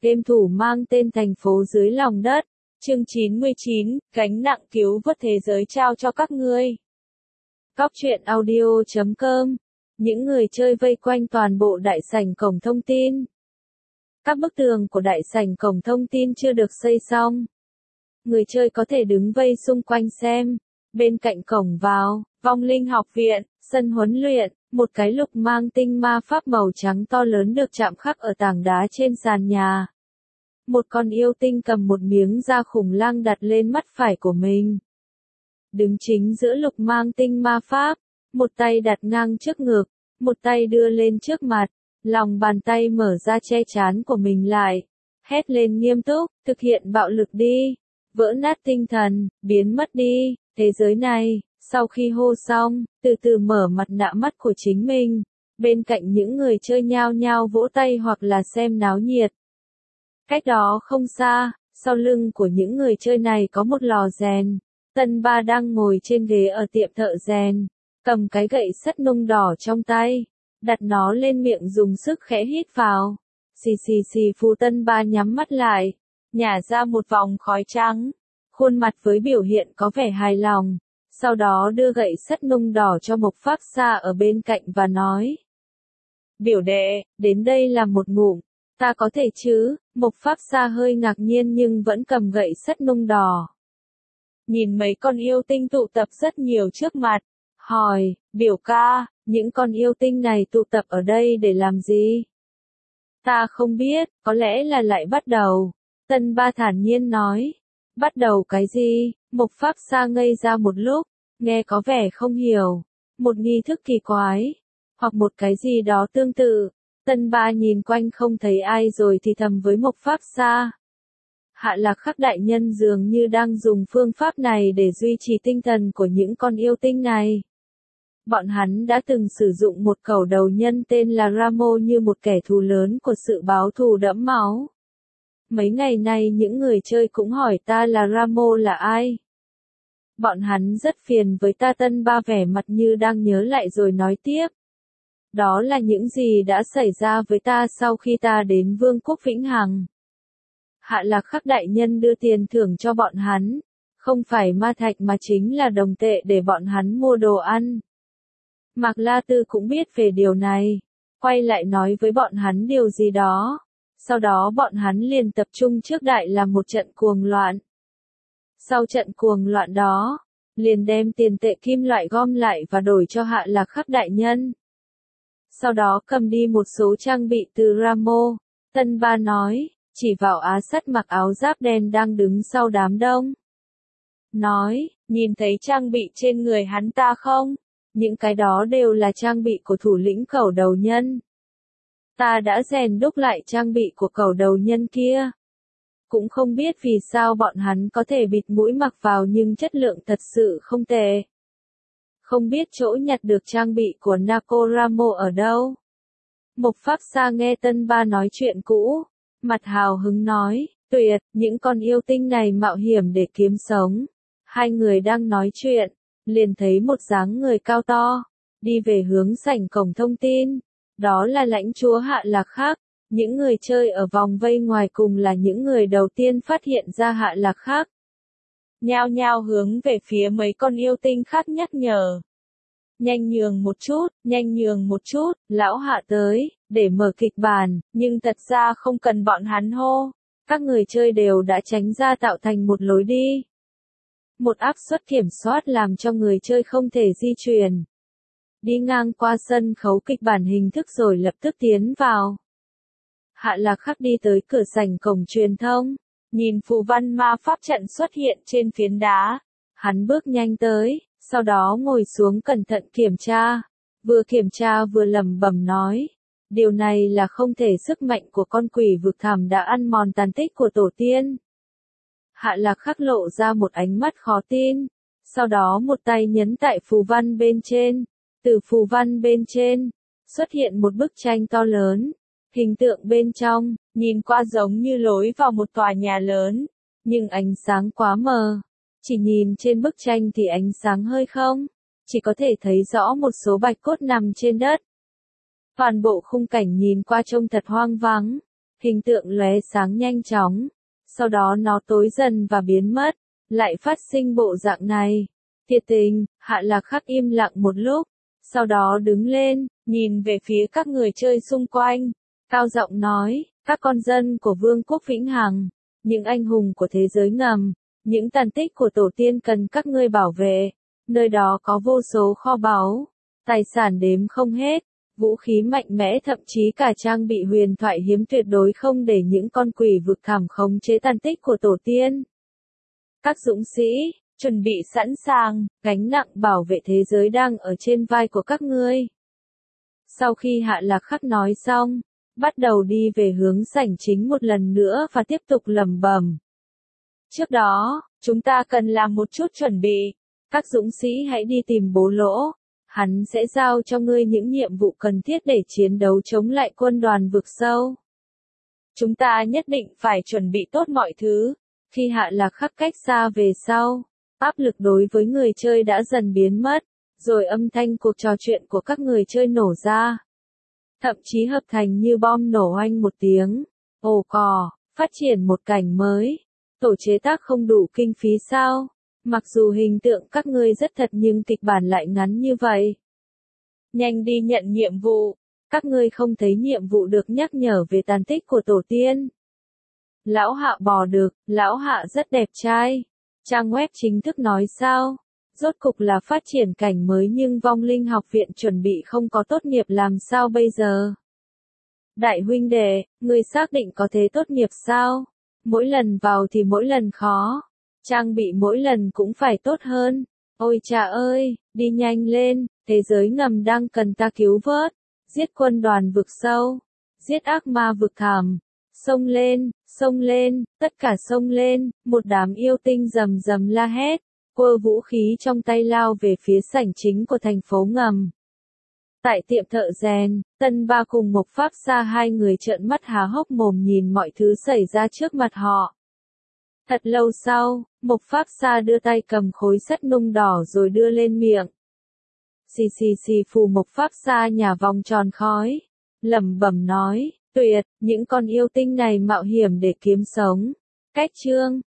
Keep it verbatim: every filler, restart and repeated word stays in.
game thủ mang tên Thành phố dưới lòng đất. Chương chín mươi chín, gánh nặng cứu vớt thế giới trao cho các ngươi. Cóc truyện audio chấm com. Những người chơi vây quanh toàn bộ đại sảnh cổng thông tin. Các bức tường của đại sảnh cổng thông tin chưa được xây xong. Người chơi có thể đứng vây xung quanh xem. Bên cạnh cổng vào, vong linh học viện, sân huấn luyện, một cái lục mang tinh ma pháp màu trắng to lớn được chạm khắc ở tảng đá trên sàn nhà. Một con yêu tinh cầm một miếng da khủng lang đặt lên mắt phải của mình. Đứng chính giữa lục mang tinh ma pháp, một tay đặt ngang trước ngực, một tay đưa lên trước mặt, lòng bàn tay mở ra che trán của mình lại, hét lên nghiêm túc, thực hiện bạo lực đi, vỡ nát tinh thần, biến mất đi, thế giới này. Sau khi hô xong, từ từ mở mặt nạ mắt của chính mình, bên cạnh những người chơi nhao nhao vỗ tay hoặc là xem náo nhiệt. Cách đó không xa, sau lưng của những người chơi này có một lò rèn. Tân Ba đang ngồi trên ghế ở tiệm thợ rèn, cầm cái gậy sắt nung đỏ trong tay, đặt nó lên miệng dùng sức khẽ hít vào. Xì xì xì Phù Tân Ba nhắm mắt lại, nhả ra một vòng khói trắng, khuôn mặt với biểu hiện có vẻ hài lòng. Sau đó đưa gậy sắt nung đỏ cho Mộc Pháp Sa ở bên cạnh và nói: Biểu đệ, đến đây làm một ngụm, ta có thể chứ? Mộc Pháp Sa hơi ngạc nhiên nhưng vẫn cầm gậy sắt nung đỏ. Nhìn mấy con yêu tinh tụ tập rất nhiều trước mặt, hỏi, biểu ca, những con yêu tinh này tụ tập ở đây để làm gì? Ta không biết, có lẽ là lại bắt đầu. Tân Ba thản nhiên nói. Bắt đầu cái gì? Mộc Pháp Sa ngây ra một lúc, nghe có vẻ không hiểu. Một nghi thức kỳ quái, hoặc một cái gì đó tương tự. Tân Ba nhìn quanh không thấy ai rồi thì thầm với Mộc Pháp Sa. Hạ Lạc Khắc đại nhân dường như đang dùng phương pháp này để duy trì tinh thần của những con yêu tinh này. Bọn hắn đã từng sử dụng một cẩu đầu nhân tên là Ramo như một kẻ thù lớn của sự báo thù đẫm máu. Mấy ngày nay những người chơi cũng hỏi ta là Ramo là ai. Bọn hắn rất phiền với ta. Tân Ba vẻ mặt như đang nhớ lại rồi nói tiếp. Đó là những gì đã xảy ra với ta sau khi ta đến Vương quốc Vĩnh Hằng. Hạ Lạc Khắc đại nhân đưa tiền thưởng cho bọn hắn, không phải ma thạch mà chính là đồng tệ để bọn hắn mua đồ ăn. Mạc La Tư cũng biết về điều này, quay lại nói với bọn hắn điều gì đó. Sau đó bọn hắn liền tập trung trước đại làm một trận cuồng loạn. Sau trận cuồng loạn đó, liền đem tiền tệ kim loại gom lại và đổi cho Hạ Lạc Khắc đại nhân. Sau đó cầm đi một số trang bị từ Ramo. Tân Ba nói, chỉ vào Á Sắt mặc áo giáp đen đang đứng sau đám đông. Nói, nhìn thấy trang bị trên người hắn ta không? Những cái đó đều là trang bị của thủ lĩnh cẩu đầu nhân. Ta đã rèn đúc lại trang bị của cẩu đầu nhân kia. Cũng không biết vì sao bọn hắn có thể bịt mũi mặc vào nhưng chất lượng thật sự không tệ. Không biết chỗ nhặt được trang bị của Naco Ramo ở đâu. Mộc Pháp Sa nghe Tân Ba nói chuyện cũ, mặt hào hứng nói, tuyệt, những con yêu tinh này mạo hiểm để kiếm sống. Hai người đang nói chuyện, liền thấy một dáng người cao to, đi về hướng sảnh cổng thông tin. Đó là lãnh chúa Hạ Lạc Khắc. Những người chơi ở vòng vây ngoài cùng là những người đầu tiên phát hiện ra Hạ Lạc Khắc. Nhao nhao hướng về phía mấy con yêu tinh khác nhắc nhở. Nhanh nhường một chút, nhanh nhường một chút, lão Hạ tới, để mở kịch bản, nhưng thật ra không cần bọn hắn hô. Các người chơi đều đã tránh ra tạo thành một lối đi. Một áp suất kiểm soát làm cho người chơi không thể di chuyển. Đi ngang qua sân khấu kịch bản hình thức rồi lập tức tiến vào. Hạ Lạc Khắc đi tới cửa sảnh cổng truyền thông, nhìn phù văn ma pháp trận xuất hiện trên phiến đá. Hắn bước nhanh tới, sau đó ngồi xuống cẩn thận kiểm tra. Vừa kiểm tra vừa lẩm bẩm nói. Điều này là không thể sức mạnh của con quỷ vực thẳm đã ăn mòn tàn tích của tổ tiên. Hạ Lạc Khắc lộ ra một ánh mắt khó tin. Sau đó một tay nhấn tại phù văn bên trên. Từ phù văn bên trên, xuất hiện một bức tranh to lớn. Hình tượng bên trong, nhìn qua giống như lối vào một tòa nhà lớn. Nhưng ánh sáng quá mờ. Chỉ nhìn trên bức tranh thì ánh sáng hơi không. Chỉ có thể thấy rõ một số bạch cốt nằm trên đất. Toàn bộ khung cảnh nhìn qua trông thật hoang vắng. hình tượng lóe sáng nhanh chóng, sau đó nó tối dần và biến mất, lại phát sinh bộ dạng này. Thiệt tình, Hạ Lạc Khắc im lặng một lúc, sau đó đứng lên, nhìn về phía các người chơi xung quanh, cao giọng nói, các con dân của Vương quốc Vĩnh Hằng, những anh hùng của thế giới ngầm, những tàn tích của tổ tiên cần các ngươi bảo vệ, nơi đó có vô số kho báu, tài sản đếm không hết, vũ khí mạnh mẽ thậm chí cả trang bị huyền thoại hiếm tuyệt đối không để những con quỷ vực thẳm khống chế tàn tích của tổ tiên. Các dũng sĩ, chuẩn bị sẵn sàng, gánh nặng bảo vệ thế giới đang ở trên vai của các ngươi. Sau khi Hạ Lạc Khắc nói xong, bắt đầu đi về hướng sảnh chính một lần nữa và tiếp tục lẩm bẩm. Trước đó, chúng ta cần làm một chút chuẩn bị. Các dũng sĩ hãy đi tìm Bố Lỗ. Hắn sẽ giao cho ngươi những nhiệm vụ cần thiết để chiến đấu chống lại quân đoàn vực sâu. Chúng ta nhất định phải chuẩn bị tốt mọi thứ. Khi Hạ Lạc Khắc cách xa về sau, áp lực đối với người chơi đã dần biến mất, rồi âm thanh cuộc trò chuyện của các người chơi nổ ra. Thậm chí hợp thành như bom nổ oanh một tiếng. Ồ cò, phát triển một cảnh mới. Tổ chế tác không đủ kinh phí sao? Mặc dù hình tượng các ngươi rất thật nhưng kịch bản lại ngắn như vậy. Nhanh đi nhận nhiệm vụ. Các ngươi không thấy nhiệm vụ được nhắc nhở về tàn tích của tổ tiên. Lão Hạ bò được, Lão Hạ rất đẹp trai. Trang web chính thức nói sao? Rốt cục là phát triển cảnh mới nhưng vong linh học viện chuẩn bị không có tốt nghiệp làm sao bây giờ? Đại huynh đệ, ngươi xác định có thế tốt nghiệp sao? Mỗi lần vào thì mỗi lần khó. Trang bị mỗi lần cũng phải tốt hơn. Ôi cha ơi, đi nhanh lên, thế giới ngầm đang cần ta cứu vớt. Giết quân đoàn vực sâu. Giết ác ma vực thẳm. Xông lên, xông lên, tất cả xông lên, một đám yêu tinh rầm rầm la hét, quơ vũ khí trong tay lao về phía sảnh chính của thành phố ngầm. Tại tiệm thợ rèn, Tân Ba cùng Mộc Pháp Sa hai người trợn mắt há hốc mồm nhìn mọi thứ xảy ra trước mặt họ. Thật lâu sau, Mộc Pháp Sa đưa tay cầm khối sắt nung đỏ rồi đưa lên miệng. Xì xì xì phù Mộc Pháp Sa nhả vòng tròn khói, lẩm bẩm nói, tuyệt, những con yêu tinh này mạo hiểm để kiếm sống. Cách chương